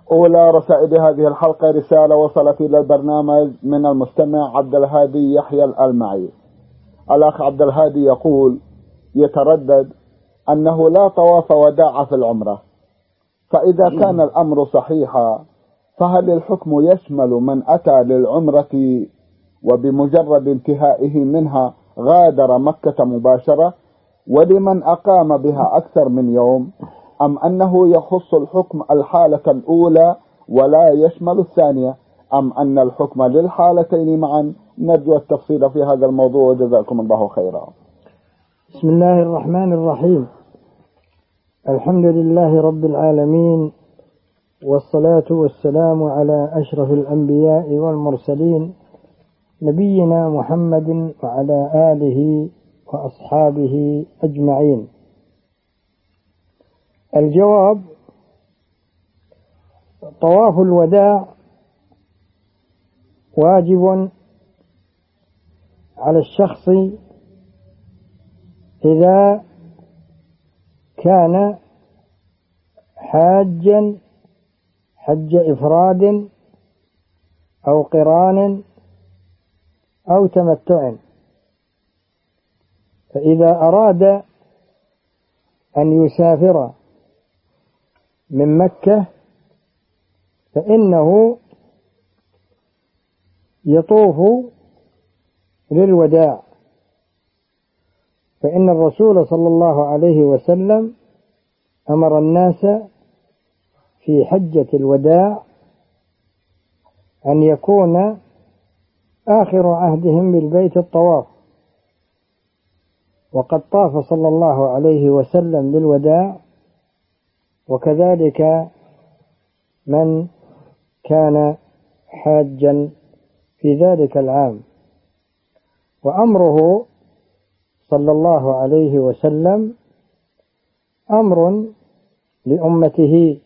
أولى رسائل هذه الحلقة رسالة وصلت إلى البرنامج من المستمع عبد الهادي يحيى الألمعي. الأخ عبد الهادي يقول: يتردد أنه لا طواف وداع في العمرة، فإذا كان الأمر صحيحا فهل الحكم يشمل من أتى للعمرة وبمجرد انتهائه منها غادر مكة مباشرة، ولمن أقام بها أكثر من يوم، أم أنه يخص الحكم الحالة الأولى ولا يشمل الثانية، أم أن الحكم للحالتين معا؟ نرجو التفصيل في هذا الموضوع وجزاكم الله خيرا. بسم الله الرحمن الرحيم. الحمد لله رب العالمين، والصلاة والسلام على أشرف الأنبياء والمرسلين، نبينا محمد وعلى آله وأصحابه أجمعين. الجواب: طواف الوداع واجب على الشخص إذا كان حاجا حج إفراد أو قران أو تمتع. فإذا أراد أن يسافر من مكة فإنه يطوف للوداع، فإن الرسول صلى الله عليه وسلم أمر الناس في حجة الوداع أن يكون آخر عهدهم بالبيت الطواف، وقد طاف صلى الله عليه وسلم للوداع، وكذلك من كان حاجا في ذلك العام. وأمره صلى الله عليه وسلم أمر لأمته،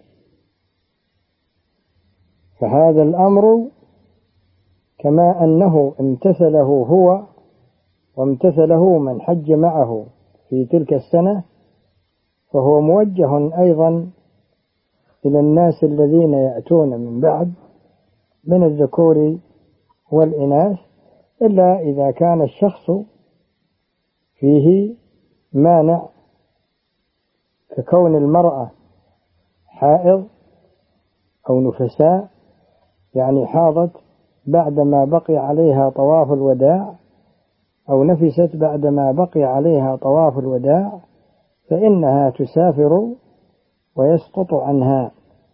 فهذا الأمر كما أنه امتثله هو وامتثله من حج معه في تلك السنة، فهو موجه أيضا إلى الناس الذين يأتون من بعد من الذكور والإناث، إلا إذا كان الشخص فيه مانع، ككون المرأة حائض أو نفساء، يعني حاضت بعدما بقي عليها طواف الوداع، أو نفست بعدما بقي عليها طواف الوداع، فإنها تسافر ويسقط عنها.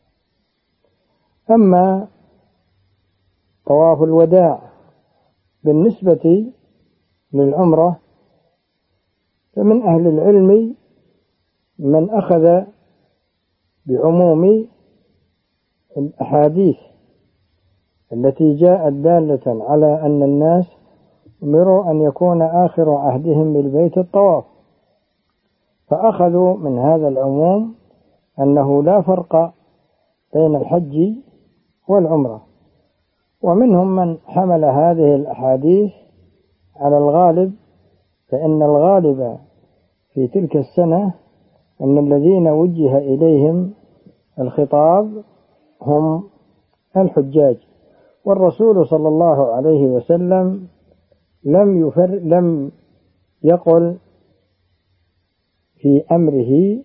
أما طواف الوداع بالنسبة للعمرة فمن أهل العلم من أخذ بعموم الأحاديث التي جاءت دالة على أن الناس أمروا أن يكون آخر عهدهم بالبيت الطواف، فأخذوا من هذا العموم أنه لا فرق بين الحج والعمرة. ومنهم من حمل هذه الأحاديث على الغالب، فإن الغالب في تلك السنة أن الذين وجه إليهم الخطاب هم الحجاج، والرسول صلى الله عليه وسلم لم يقل في أمره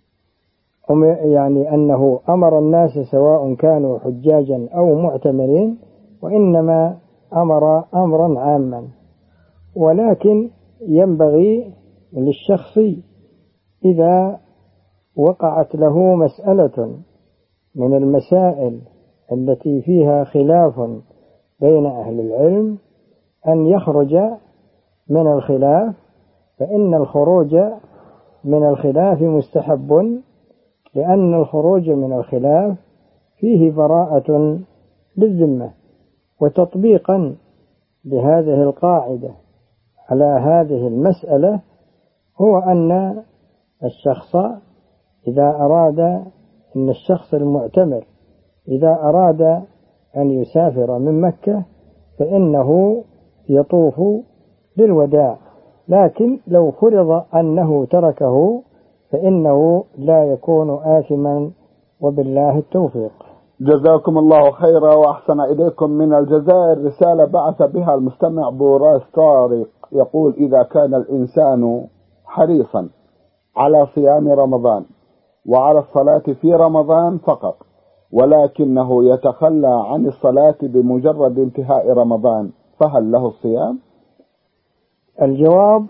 يعني أنه أمر الناس سواء كانوا حجاجا أو معتمرين، وإنما أمر أمرا عاما. ولكن ينبغي للشخص إذا وقعت له مسألة من المسائل التي فيها خلاف بين أهل العلم أن يخرج من الخلاف، فإن الخروج من الخلاف مستحب، لأن الخروج من الخلاف فيه براءة للذمة. وتطبيقا لهذه القاعدة على هذه المسألة هو أن الشخص إذا أراد، أن الشخص المعتمر إذا أراد أن يسافر من مكة فإنه يطوف للوداع، لكن لو فرض أنه تركه فإنه لا يكون آثما، وبالله التوفيق. جزاكم الله خيرا وأحسن إليكم. من الجزائر رسالة بعث بها المستمع بوراس طارق، يقول: إذا كان الإنسان حريصا على صيام رمضان وعلى الصلاة في رمضان فقط، ولكنه يتخلى عن الصلاة بمجرد انتهاء رمضان، فهل له الصيام؟ الجواب: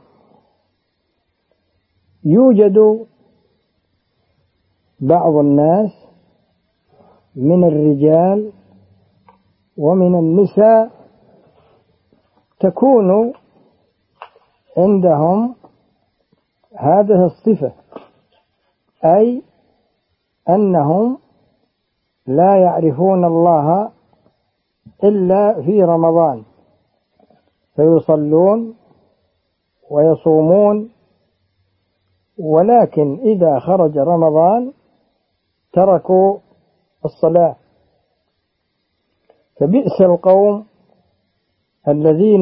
يوجد بعض الناس من الرجال ومن النساء تكون عندهم هذه الصفة، أي أنهم لا يعرفون الله إلا في رمضان، فيصلون ويصومون، ولكن إذا خرج رمضان تركوا الصلاة. فبئس القوم الذين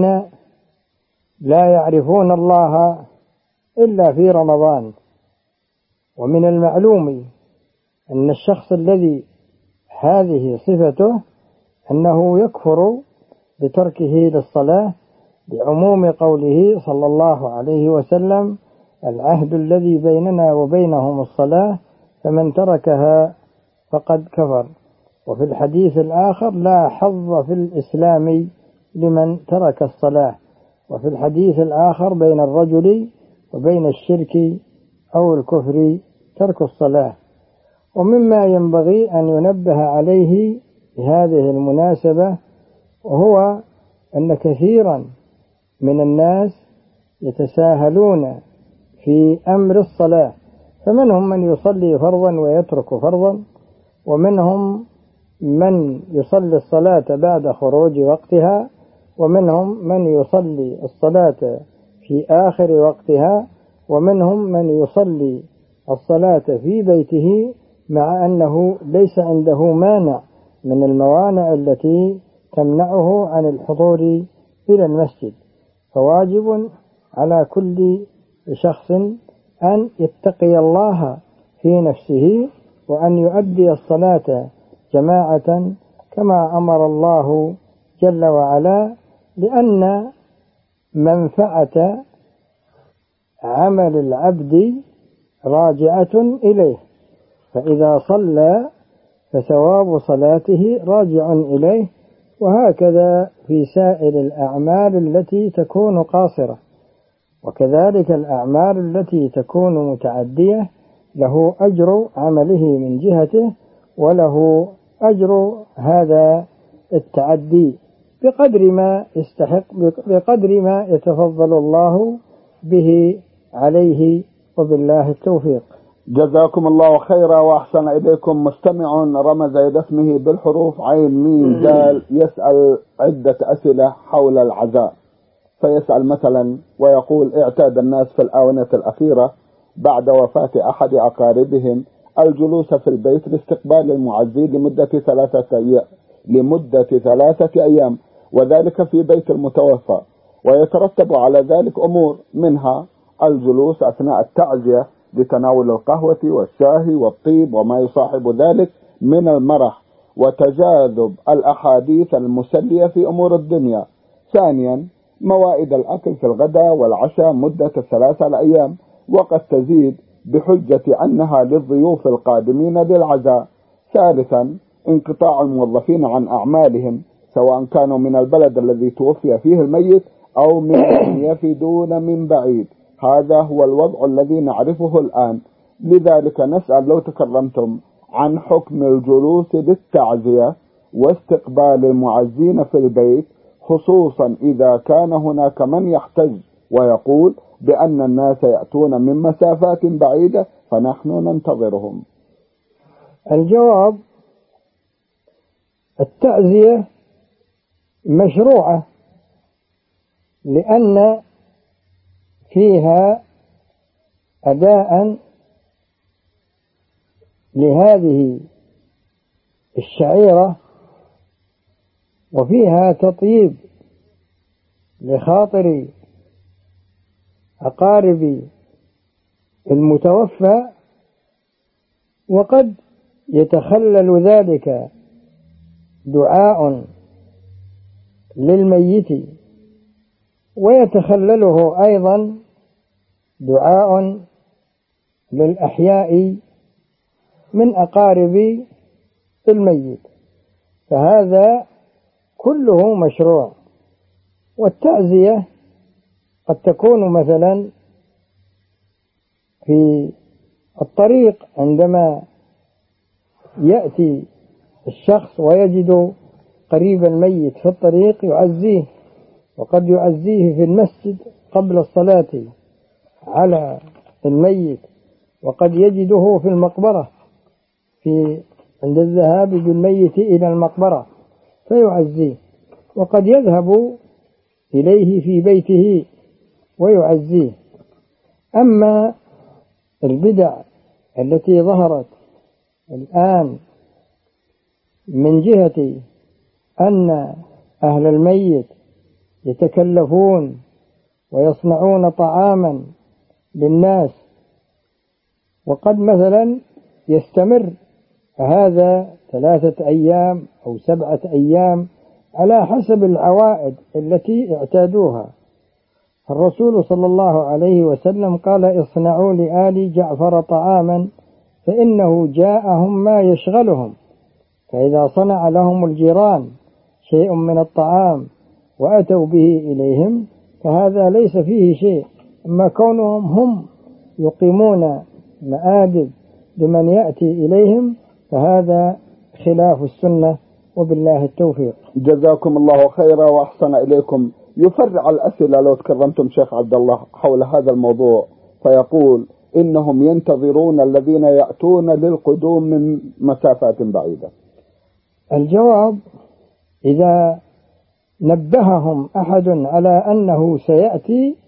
لا يعرفون الله إلا في رمضان. ومن المعلوم أن الشخص الذي هذه صفته أنه يكفر بتركه للصلاة، بعموم قوله صلى الله عليه وسلم: العهد الذي بيننا وبينهم الصلاة، فمن تركها فقد كفر. وفي الحديث الآخر: لا حظ في الإسلام لمن ترك الصلاة. وفي الحديث الآخر: بين الرجل وبين الشرك أو الكفر ترك الصلاة. ومما ينبغي أن ينبه عليه بهذه المناسبة وهو أن كثيرا من الناس يتساهلون في أمر الصلاة، فمنهم من يصلي فرضا ويترك فرضا، ومنهم من يصلي الصلاة بعد خروج وقتها، ومنهم من يصلي الصلاة في آخر وقتها، ومنهم من يصلي الصلاة في بيته مع أنه ليس عنده مانع من الموانع التي تمنعه عن الحضور إلى المسجد. فواجب على كل شخص أن يتقي الله في نفسه وأن يؤدي الصلاة جماعة كما أمر الله جل وعلا، لأن منفعة عمل العبد راجعة إليه، فإذا صلى فثواب صلاته راجع إليه. وهكذا في سائر الأعمال التي تكون قاصرة، وكذلك الأعمال التي تكون متعدية له أجر عمله من جهته، وله أجر هذا التعدي بقدر ما يستحق، بقدر ما يتفضل الله به عليه، وبالله التوفيق. جزاكم الله خيرا وأحسن إليكم. مستمع رمز إلى اسمه بالحروف عين ميم دال، يسأل عدة أسئلة حول العزاء. فيسأل مثلا ويقول: اعتاد الناس في الآونة الأخيرة بعد وفاة أحد أقاربهم الجلوس في البيت لاستقبال المعزي لمدة 3 أيام، وذلك في بيت المتوفى، ويترتب على ذلك أمور، منها الجلوس أثناء التعزية لتناول القهوة والشاي والطيب وما يصاحب ذلك من المرح، وتجاذب الأحاديث المسلية في أمور الدنيا. ثانيا، موائد الأكل في الغداء والعشاء مدة 3 أيام، وقد تزيد بحجة أنها للضيوف القادمين للعزاء. ثالثا، انقطاع الموظفين عن أعمالهم، سواء كانوا من البلد الذي توفي فيه الميت أو من يفدون من بعيد. هذا هو الوضع الذي نعرفه الآن. لذلك نسأل لو تكرمتم عن حكم الجلوس للتعزية واستقبال المعزين في البيت، خصوصا إذا كان هناك من يحتج ويقول بأن الناس يأتون من مسافات بعيدة فنحن ننتظرهم. الجواب: التعزية مشروعة، لأن فيها أداء لهذه الشعيرة، وفيها تطيب لخاطر أقارب المتوفى، وقد يتخلل ذلك دعاء للميت، ويتخلله أيضا دعاء للأحياء من أقارب الميت، فهذا كله مشروع. والتعزية قد تكون مثلا في الطريق، عندما يأتي الشخص ويجد قريب الميت في الطريق يعزيه، وقد يعزيه في المسجد قبل الصلاة على الميت، وقد يجده في المقبرة عند الذهاب بالميت إلى المقبرة فيعزيه، وقد يذهب إليه في بيته ويعزيه. أما البدع التي ظهرت الآن من جهة أن أهل الميت يتكلفون ويصنعون طعاما للناس، وقد مثلا يستمر هذا 3 أيام أو 7 أيام على حسب العوائد التي اعتادوها. الرسول صلى الله عليه وسلم قال: اصنعوا لآل جعفر طعاما فإنه جاءهم ما يشغلهم. فإذا صنع لهم الجيران شيء من الطعام وأتوا به إليهم فهذا ليس فيه شيء. أما كونهم هم يقيمون مآدب لمن يأتي إليهم فهذا خلاف السنة، وبالله التوفيق. جزاكم الله خيرا وأحسن إليكم. يفرع الأسئلة لو تكرمتم شيخ عبد الله حول هذا الموضوع، فيقول إنهم ينتظرون الذين يأتون للقدوم من مسافات بعيدة. الجواب: إذا نبههم أحد على أنه سيأتي،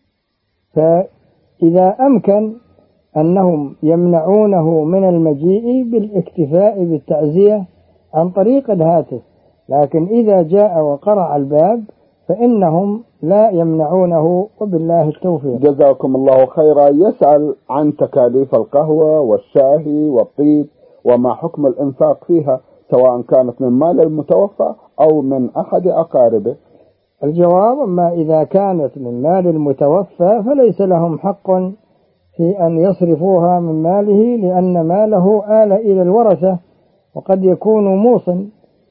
فإذا أمكن أنهم يمنعونه من المجيء بالاكتفاء بالتعزية عن طريق الهاتف، لكن إذا جاء وقرع الباب فإنهم لا يمنعونه، وبالله التوفيق. جزاكم الله خيرا. يسأل عن تكاليف القهوة والشاهي والطيب وما حكم الإنفاق فيها، سواء كانت من مال المتوفى أو من أحد أقاربه. الجواب: أما إذا كانت من مال المتوفى فليس لهم حق في أن يصرفوها من ماله، لأن ماله آل إلى الورثة، وقد يكون موصٍ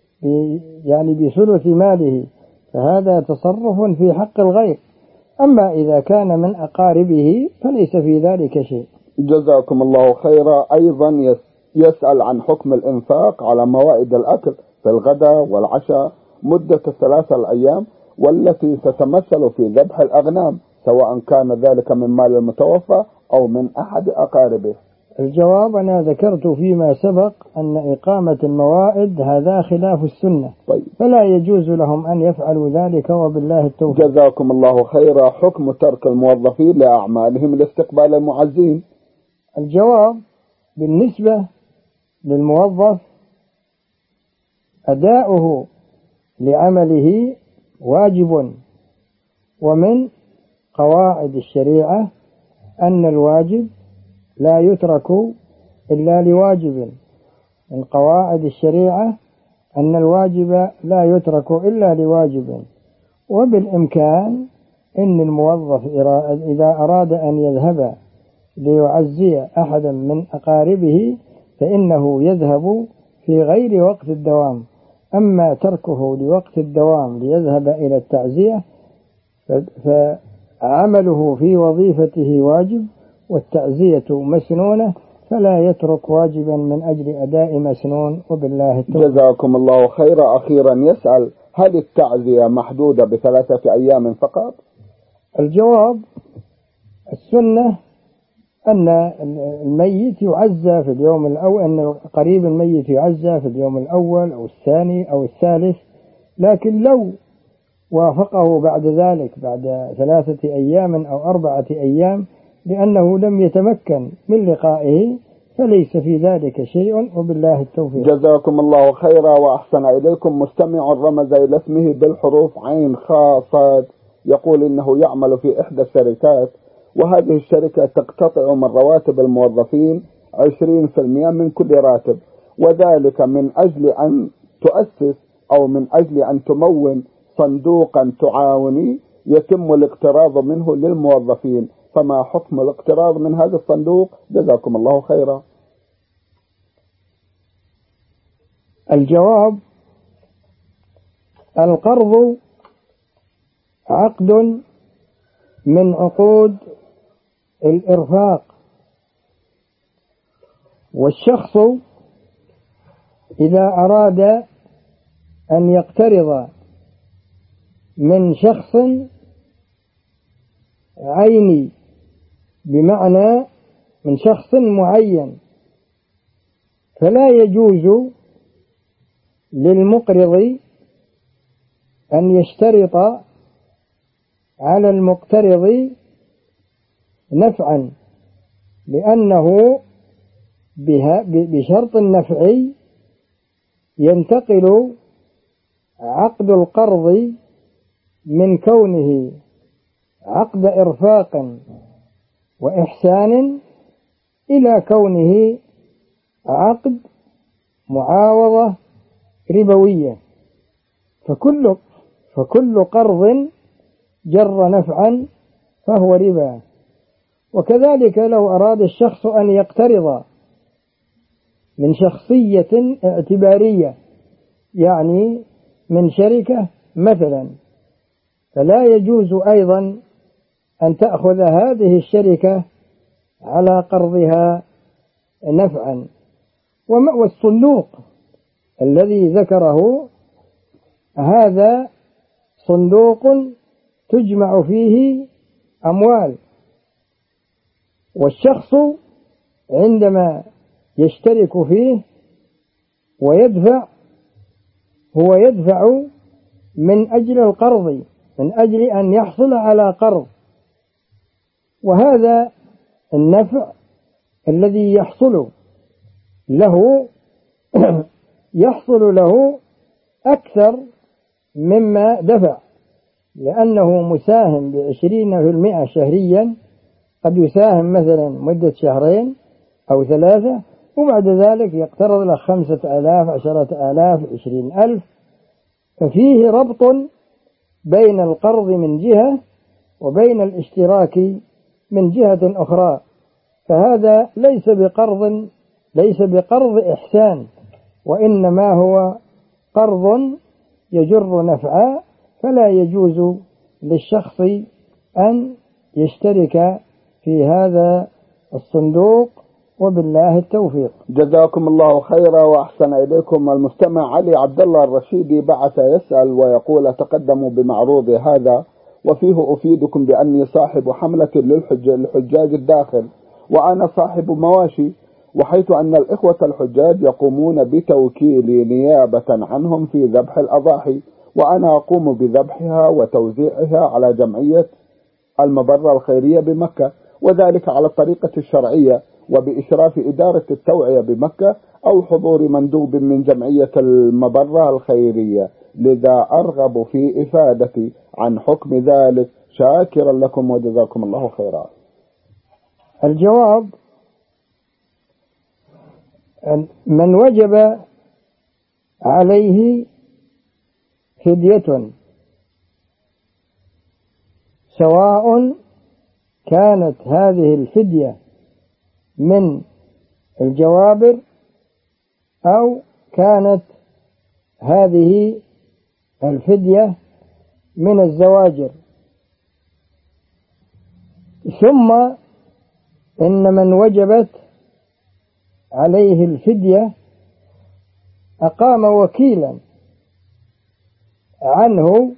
بثلث ماله، فهذا تصرف في حق الغير. أما إذا كان من أقاربه فليس في ذلك شيء. جزاكم الله خيرا. أيضا يسأل عن حكم الإنفاق على موائد الأكل في الغداء والعشاء مدة 3 أيام، والتي تتمثل في ذبح الأغنام، سواء كان ذلك من مال المتوفى أو من أحد أقاربه. الجواب: أنا ذكرت فيما سبق أن إقامة الموائد هذا خلاف السنة، طيب. فلا يجوز لهم أن يفعلوا ذلك، وبالله التوفيق. جزاكم الله خيرا. حكم ترك الموظفين لأعمالهم لاستقبال المعزين. الجواب: بالنسبة للموظف أداؤه لعمله واجب، ومن قواعد الشريعة أن الواجب لا يترك إلا لواجب. من قواعد الشريعة أن الواجب لا يترك إلا لواجب. وبالإمكان إن الموظف إذا أراد أن يذهب ليعزي أحدا من أقاربه فإنه يذهب في غير وقت الدوام. أما تركه لوقت الدوام ليذهب إلى التعزية فعمله في وظيفته واجب، والتعزية مسنونة، فلا يترك واجبا من أجل أداء مسنون، وبالله التوفيق. جزاكم الله خيرا. أخيرا يسأل: هل التعزية محدودة ب3 أيام فقط؟ الجواب: السنة أن الميت يعزى في اليوم الأول، أن قريب الميت يعزى في اليوم الأول أو الثاني أو الثالث، لكن لو وافقه بعد ذلك بعد 3 أيام أو 4 أيام لأنه لم يتمكن من لقائه فليس في ذلك شيء، وبالله التوفيق. جزاكم الله خيرا وأحسن إليكم. مستمع رمز إلى اسمه بالحروف عين خاء صاد، يقول إنه يعمل في إحدى الشركات، وهذه الشركة تقتطع من رواتب الموظفين 20% من كل راتب، وذلك من أجل أن تؤسس أو من أجل أن تمول صندوقا تعاوني يتم الاقتراض منه للموظفين، فما حكم الاقتراض من هذا الصندوق؟ جزاكم الله خيرا. الجواب: القرض عقد من عقود الإرفاق، والشخص إذا أراد أن يقترض من شخص عيني، بمعنى من شخص معين، فلا يجوز للمقرض أن يشترط على المقترض نفعا، لأنه بشرط النفع ينتقل عقد القرض من كونه عقد إرفاق وإحسان إلى كونه عقد معاوضة ربوية، فكل قرض جر نفعا فهو ربا. وكذلك لو أراد الشخص أن يقترض من شخصية اعتبارية، يعني من شركة مثلا، فلا يجوز أيضا أن تأخذ هذه الشركة على قرضها نفعا. والصندوق الذي ذكره هذا صندوق تجمع فيه أموال، والشخص عندما يشترك فيه ويدفع، هو يدفع من أجل القرض، من أجل أن يحصل على قرض، وهذا النفع الذي يحصل له أكثر مما دفع، لأنه مساهم ب20% شهريا، قد يساهم مثلا مدة شهرين أو 3، وبعد ذلك يقترض له 5,000 10,000 20,000، ففيه ربط بين القرض من جهة وبين الاشتراك من جهة أخرى، فهذا ليس بقرض إحسان، وإنما هو قرض يجر نفعا، فلا يجوز للشخص أن يشترك في هذا الصندوق، وبالله التوفيق. جزاكم الله خيرا وأحسن إليكم. المستمع علي عبد الله الرشيدي بعث يسأل ويقول: تقدموا بمعروض هذا وفيه أفيدكم بأني صاحب حملة للحجاج الداخل، وأنا صاحب مواشي، وحيث أن الإخوة الحجاج يقومون بتوكيلي نيابة عنهم في ذبح الأضاحي، وأنا أقوم بذبحها وتوزيعها على جمعية المبرة الخيرية بمكة، وذلك على الطريقة الشرعية وبإشراف إدارة التوعية بمكة أو حضور مندوب من جمعية المبرة الخيرية، لذا أرغب في إفادتي عن حكم ذلك، شاكرا لكم وجزاكم الله خيرا. الجواب: من وجب عليه فدية، سواء كانت هذه الفدية من الجوابر أو كانت هذه الفدية من الزواجر، ثم إن من وجبت عليه الفدية أقام وكيلا عنه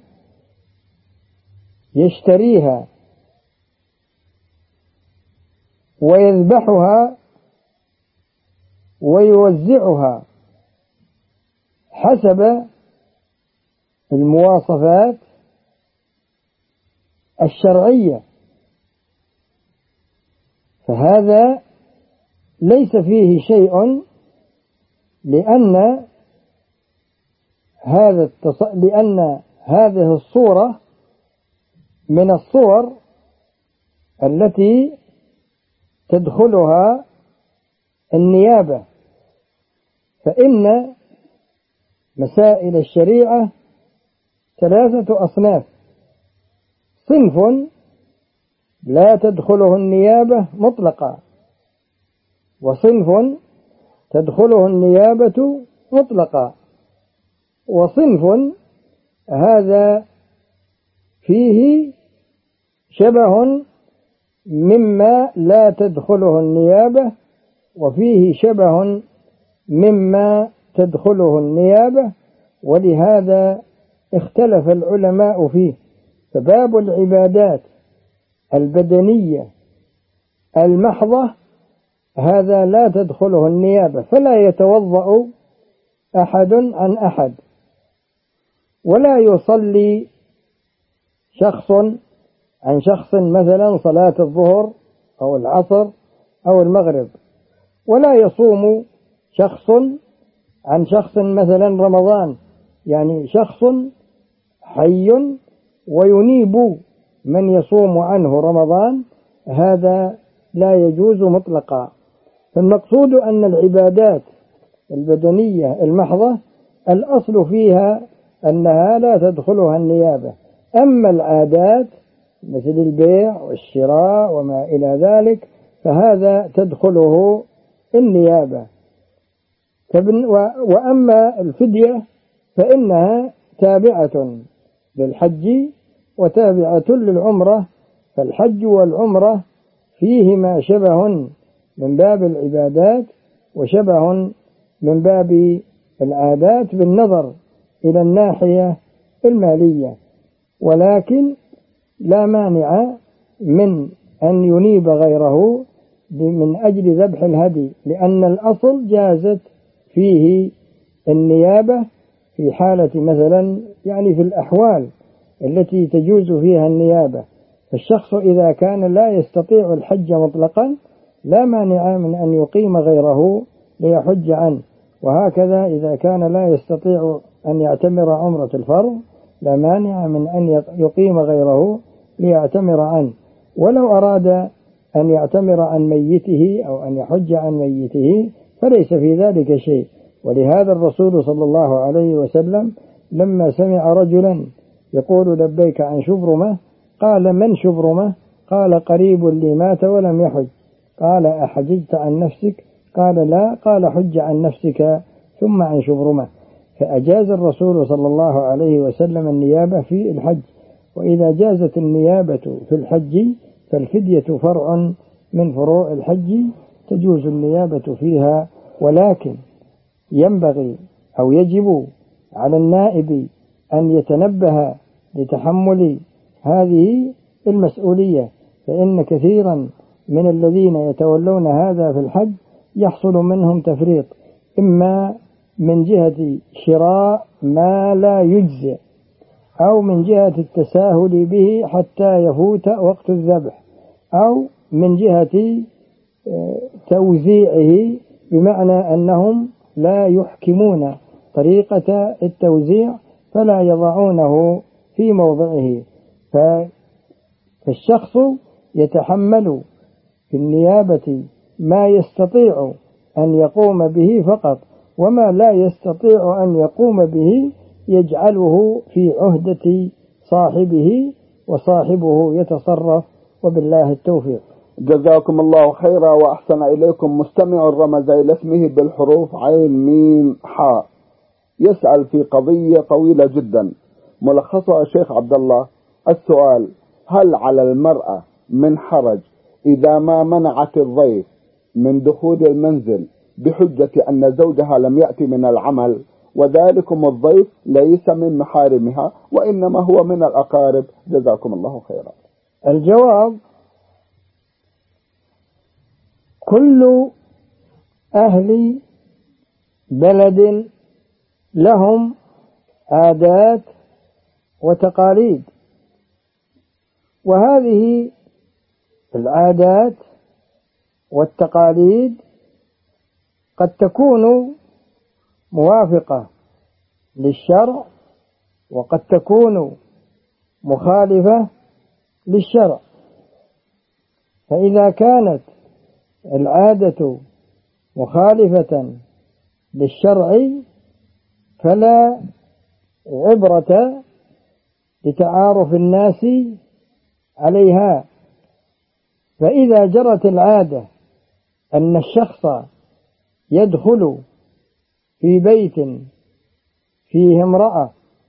يشتريها ويذبحها ويوزعها حسب المواصفات الشرعية، فهذا ليس فيه شيء، لأن هذه الصورة من الصور التي تدخلها النيابة، فإن مسائل الشريعة 3 أصناف: صنف لا تدخله النيابة مطلقا، وصنف تدخله النيابة مطلقا، وصنف هذا فيه شبه مما لا تدخله النيابة، وفيه شبه مما تدخله النيابة، ولهذا اختلف العلماء فيه. فباب العبادات البدنية المحضة هذا لا تدخله النيابة، فلا يتوضأ أحد عن أحد، ولا يصلي شخص عن شخص مثلا صلاة الظهر أو العصر أو المغرب، ولا يصوم شخص عن شخص مثلا رمضان، يعني شخص حي وينيب من يصوم عنه رمضان، هذا لا يجوز مطلقا. فالمقصود أن العبادات البدنية المحضة الأصل فيها أنها لا تدخلها النيابة، أما العادات مثل البيع والشراء وما إلى ذلك فهذا تدخله النيابة. وأما الفدية فإنها تابعة للحج وتابعة للعمرة، فالحج والعمرة فيهما شبه من باب العبادات وشبه من باب العادات بالنظر إلى الناحية المالية، ولكن لا مانع من أن ينيب غيره من أجل ذبح الهدي، لأن الأصل جازت فيه النيابة في حالة مثلا يعني في الأحوال التي تجوز فيها النيابة. فالشخص إذا كان لا يستطيع الحج مطلقا لا مانع من أن يقيم غيره ليحج عنه، وهكذا إذا كان لا يستطيع أن يعتمر عمرة الفرض لا مانع من أن يقيم غيره ليعتمر عنه. ولو أراد أن يعتمر عن ميته أو أن يحج عن ميته فليس في ذلك شيء. ولهذا الرسول صلى الله عليه وسلم لما سمع رجلا يقول لبيك عن شبرمة قال: من شبرمة؟ قال: قريب لي مات ولم يحج. قال: أحججت عن نفسك؟ قال: لا. قال: حج عن نفسك ثم عن شبرمة. فأجاز الرسول صلى الله عليه وسلم النيابة في الحج. وإذا جازت النيابة في الحج فالفدية فرع من فروع الحج تجوز النيابة فيها، ولكن ينبغي أو يجب على النائب أن يتنبه لتحمل هذه المسؤولية، فإن كثيرا من الذين يتولون هذا في الحج يحصل منهم تفريط، إما من جهة شراء ما لا يجزئ، أو من جهة التساهل به حتى يفوت وقت الذبح، أو من جهة توزيعه، بمعنى أنهم لا يحكمون طريقة التوزيع فلا يضعونه في موضعه. فالشخص يتحمل في النيابة ما يستطيع أن يقوم به فقط، وما لا يستطيع أن يقوم به يجعله في عهدة صاحبه وصاحبه يتصرف، وبالله التوفيق. جزاكم الله خيرا وأحسن إليكم. مستمع رمز إلى اسمه بالحروف عين ميم حاء يسأل في قضية طويلة جدا ملخصها شيخ عبد الله. السؤال: هل على المرأة من حرج إذا ما منعت الضيف من دخول المنزل بحجة أن زوجها لم يأتي من العمل، وذلكم الضيف ليس من محارمها وإنما هو من الأقارب؟ جزاكم الله خيرا. الجواب: كل أهل بلد لهم عادات وتقاليد، وهذه العادات والتقاليد قد تكون موافقة للشرع وقد تكون مخالفة للشرع. فإذا كانت العادة مخالفة للشرع فلا عبرة لتعارف الناس عليها. فإذا جرت العادة أن الشخص يدخل في بيت فيه امرأة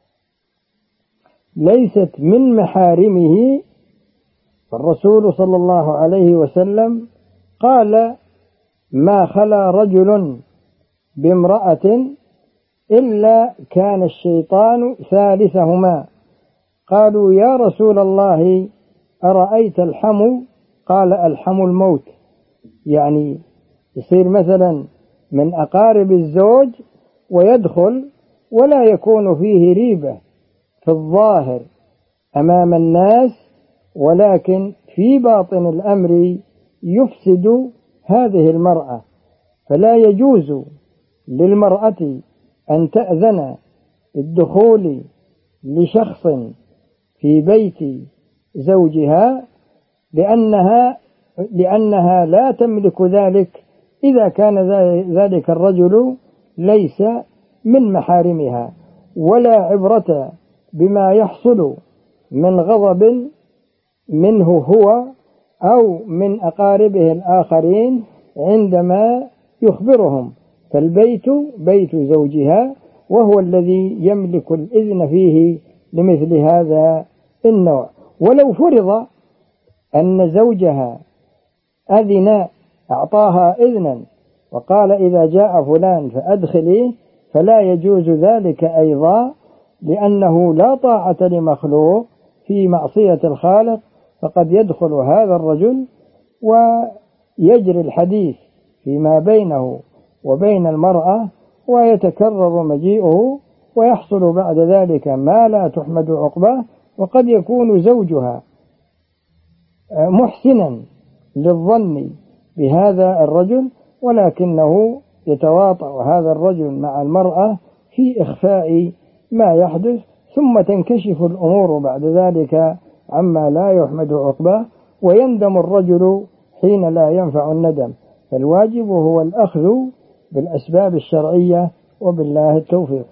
ليست من محارمه، فالرسول صلى الله عليه وسلم قال: ما خلا رجل بامرأة إلا كان الشيطان ثالثهما. قالوا: يا رسول الله أرأيت الحمو؟ قال: الحمو الموت. يعني يصير مثلا من أقارب الزوج ويدخل ولا يكون فيه ريبة في الظاهر أمام الناس، ولكن في باطن الأمر يفسد هذه المرأة. فلا يجوز للمرأة أن تأذن الدخول لشخص في بيت زوجها، لأنها لا تملك ذلك إذا كان ذلك الرجل ليس من محارمها. ولا عبرة بما يحصل من غضب منه هو أو من أقاربه الآخرين عندما يخبرهم، فالبيت بيت زوجها، وهو الذي يملك الإذن فيه لمثل هذا النوع. ولو فرض أن زوجها أذن، أعطاها إذنا وقال: إذا جاء فلان فأدخليه، فلا يجوز ذلك أيضا، لأنه لا طاعة لمخلوق في معصية الخالق. فقد يدخل هذا الرجل ويجري الحديث فيما بينه وبين المرأة ويتكرر مجيئه، ويحصل بعد ذلك ما لا تحمد عقباه. وقد يكون زوجها محسنا للظن بهذا الرجل، ولكنه يتواطأ هذا الرجل مع المرأة في إخفاء ما يحدث، ثم تنكشف الأمور بعد ذلك عما لا يحمد عقباه، ويندم الرجل حين لا ينفع الندم. فالواجب هو الأخذ بالأسباب الشرعية، وبالله التوفيق.